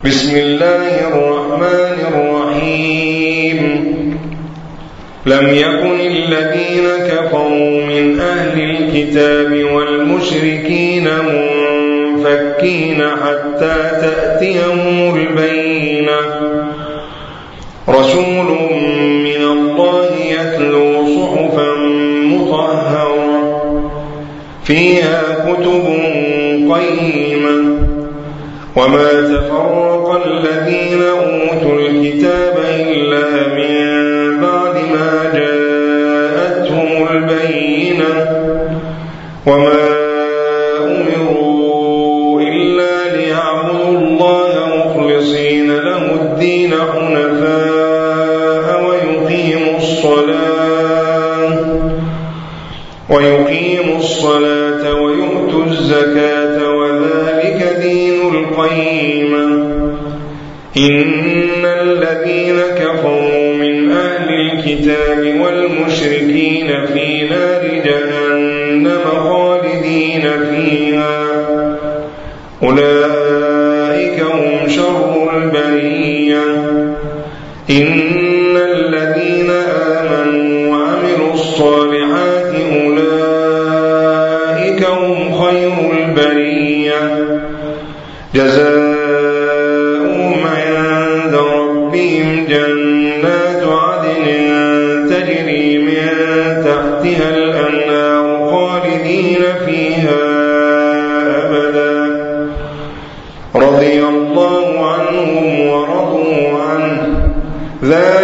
بسم الله الرحمن الرحيم لم يكن الذين كفروا من أهل الكتاب والمشركين منفكين حتى تأتيهم البينة رسول من الله يتلو صحفا مطهرة فيها كتب قيمة وما تفرق الذين أوتوا الكتاب إلا من بعد ما جاءتهم البينة وما أمروا إلا ليعبدوا الله مخلصين له الدين حنفاء ويقيموا الصلاة ويؤتوا الزكاة وذلك دين القيمة إن الذين كفروا من أهل الكتاب والمشركين في نار جهنم خالدين فيها أولئك هم شر البرية إن الذين آمنوا وعملوا الصالحات أولئك هم خير البرية جزاؤهم عند ربهم جنات عدن تجري من تحتها الأنهار خالدين فيها أبدا رضي الله عنهم ورضوا عنه ذلك